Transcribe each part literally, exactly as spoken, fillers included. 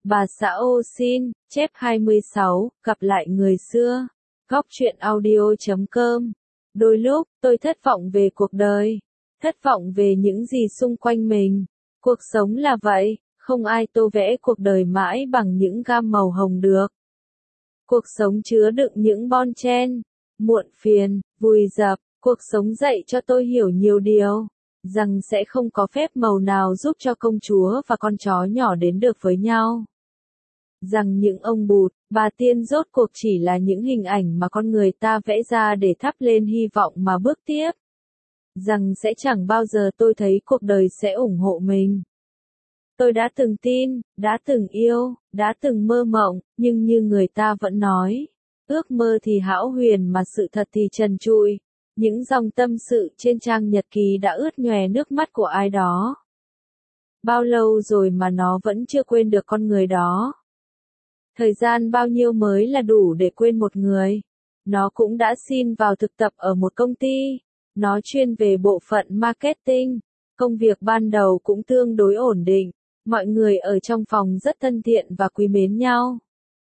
Bà xã ô xin, chép hai mươi sáu, gặp lại người xưa. Góc truyện audio chấm com. Đôi lúc, tôi thất vọng về cuộc đời. Thất vọng về những gì xung quanh mình. Cuộc sống là vậy, không ai tô vẽ cuộc đời mãi bằng những gam màu hồng được. Cuộc sống chứa đựng những bon chen, muộn phiền, vùi dập. Cuộc sống dạy cho tôi hiểu nhiều điều. Rằng sẽ không có phép màu nào giúp cho công chúa và con chó nhỏ đến được với nhau. Rằng những ông bụt, bà tiên rốt cuộc chỉ là những hình ảnh mà con người ta vẽ ra để thắp lên hy vọng mà bước tiếp. Rằng sẽ chẳng bao giờ tôi thấy cuộc đời sẽ ủng hộ mình. Tôi đã từng tin, đã từng yêu, đã từng mơ mộng, nhưng như người ta vẫn nói, ước mơ thì hão huyền mà sự thật thì trần trụi. Những dòng tâm sự trên trang nhật ký đã ướt nhòe nước mắt của ai đó. Bao lâu rồi mà nó vẫn chưa quên được con người đó. Thời gian bao nhiêu mới là đủ để quên một người. Nó cũng đã xin vào thực tập ở một công ty. Nó chuyên về bộ phận marketing. Công việc ban đầu cũng tương đối ổn định. Mọi người ở trong phòng rất thân thiện và quý mến nhau.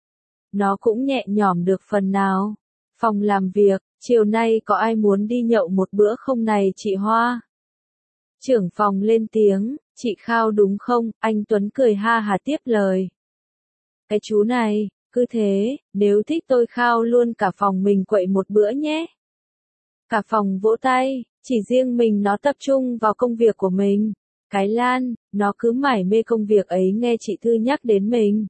Nó cũng nhẹ nhõm được phần nào. Phòng làm việc, chiều nay có ai muốn đi nhậu một bữa không này chị Hoa? Trưởng phòng lên tiếng, chị Khao đúng không? Anh Tuấn cười ha hả tiếp lời. Cái chú này, cứ thế, nếu thích tôi khao luôn cả phòng mình quậy một bữa nhé. Cả phòng vỗ tay, chỉ riêng mình nó tập trung vào công việc của mình. Cái Lan, nó cứ mải mê công việc ấy nghe chị Thư nhắc đến mình.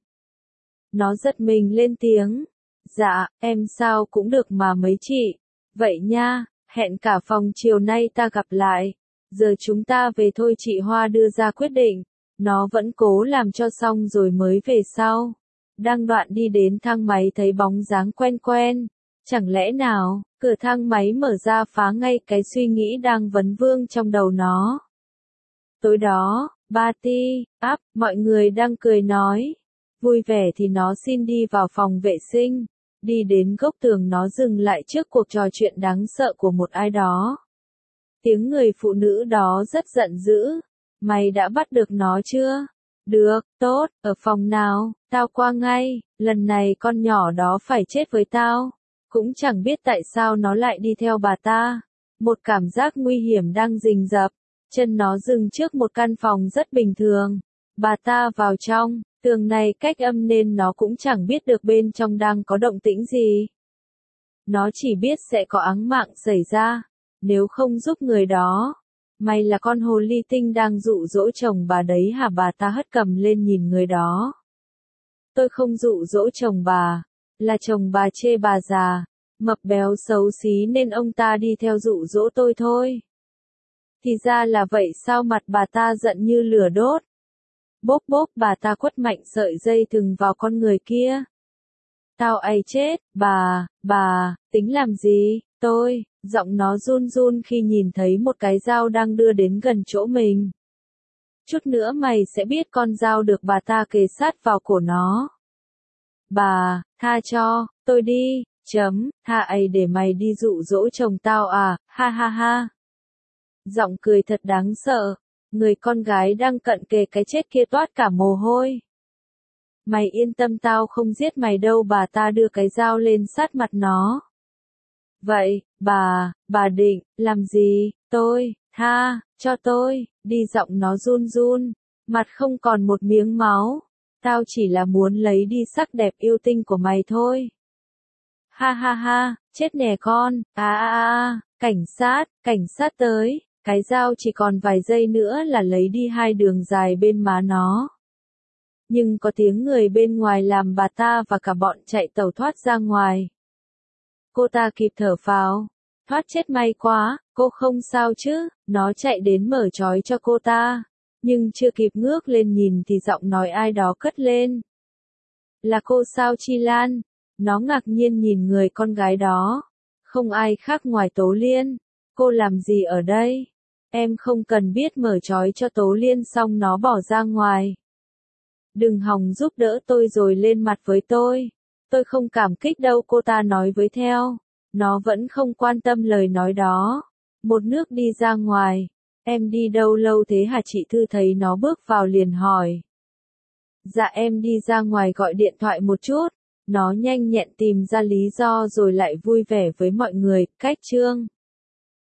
Nó giật mình lên tiếng. Dạ, em sao cũng được mà mấy chị. Vậy nha, hẹn cả phòng chiều nay ta gặp lại. Giờ chúng ta về thôi chị Hoa đưa ra quyết định. Nó vẫn cố làm cho xong rồi mới về sau. Đang đoạn đi đến thang máy thấy bóng dáng quen quen. Chẳng lẽ nào, cửa thang máy mở ra phá ngay cái suy nghĩ đang vấn vương trong đầu nó. Tối đó, party, áp, mọi người đang cười nói. Vui vẻ thì nó xin đi vào phòng vệ sinh. Đi đến góc tường nó dừng lại trước cuộc trò chuyện đáng sợ của một ai đó. Tiếng người phụ nữ đó rất giận dữ. Mày đã bắt được nó chưa? Được, tốt, ở phòng nào, tao qua ngay, lần này con nhỏ đó phải chết với tao. Cũng chẳng biết tại sao nó lại đi theo bà ta. Một cảm giác nguy hiểm đang rình rập. Chân nó dừng trước một căn phòng rất bình thường. Bà ta vào trong. Tường này cách âm nên nó cũng chẳng biết được bên trong đang có động tĩnh gì. Nó chỉ biết sẽ có áng mạng xảy ra. Nếu không giúp người đó. Mày là con hồ ly tinh đang dụ dỗ chồng bà đấy hả? Bà ta hất cầm lên nhìn người đó. Tôi không dụ dỗ chồng bà. Là chồng bà chê bà già. Mập béo xấu xí nên ông ta đi theo dụ dỗ tôi thôi. Thì ra là vậy sao? Mặt bà ta giận như lửa đốt. Bốp bốp bà ta quất mạnh sợi dây thừng vào con người kia. Tao ấy chết, bà, bà, tính làm gì, tôi, giọng nó run run khi nhìn thấy một cái dao đang đưa đến gần chỗ mình. Chút nữa mày sẽ biết con dao được bà ta kề sát vào cổ nó. Bà, tha cho, tôi đi, chấm, tha ấy để mày đi dụ dỗ chồng tao à, ha ha ha. Giọng cười thật đáng sợ. Người con gái đang cận kề cái chết kia toát cả mồ hôi. Mày yên tâm tao không giết mày đâu. Bà ta đưa cái dao lên sát mặt nó. Vậy, bà, bà định, làm gì, tôi, tha, cho tôi, đi giọng nó run run, mặt không còn một miếng máu. Tao chỉ là muốn lấy đi sắc đẹp yêu tinh của mày thôi. Ha ha ha, chết nè con, à à à, cảnh sát, cảnh sát tới. Cái dao chỉ còn vài giây nữa là lấy đi hai đường dài bên má nó. Nhưng có tiếng người bên ngoài làm bà ta và cả bọn chạy tẩu thoát ra ngoài. Cô ta kịp thở phào. Thoát chết may quá, cô không sao chứ, nó chạy đến mở trói cho cô ta. Nhưng chưa kịp ngước lên nhìn thì giọng nói ai đó cất lên. Là cô sao Chi Lan? Nó ngạc nhiên nhìn người con gái đó. Không ai khác ngoài Tố Liên. Cô làm gì ở đây? Em không cần biết. Mở trói cho Tố Liên xong nó bỏ ra ngoài. Đừng hòng giúp đỡ tôi rồi lên mặt với tôi. Tôi không cảm kích đâu cô ta nói với theo. Nó vẫn không quan tâm lời nói đó. Một nước đi ra ngoài. Em đi đâu lâu thế hả? Chị Thư thấy nó bước vào liền hỏi. Dạ em đi ra ngoài gọi điện thoại một chút. Nó nhanh nhẹn tìm ra lý do rồi lại vui vẻ với mọi người. Cách chương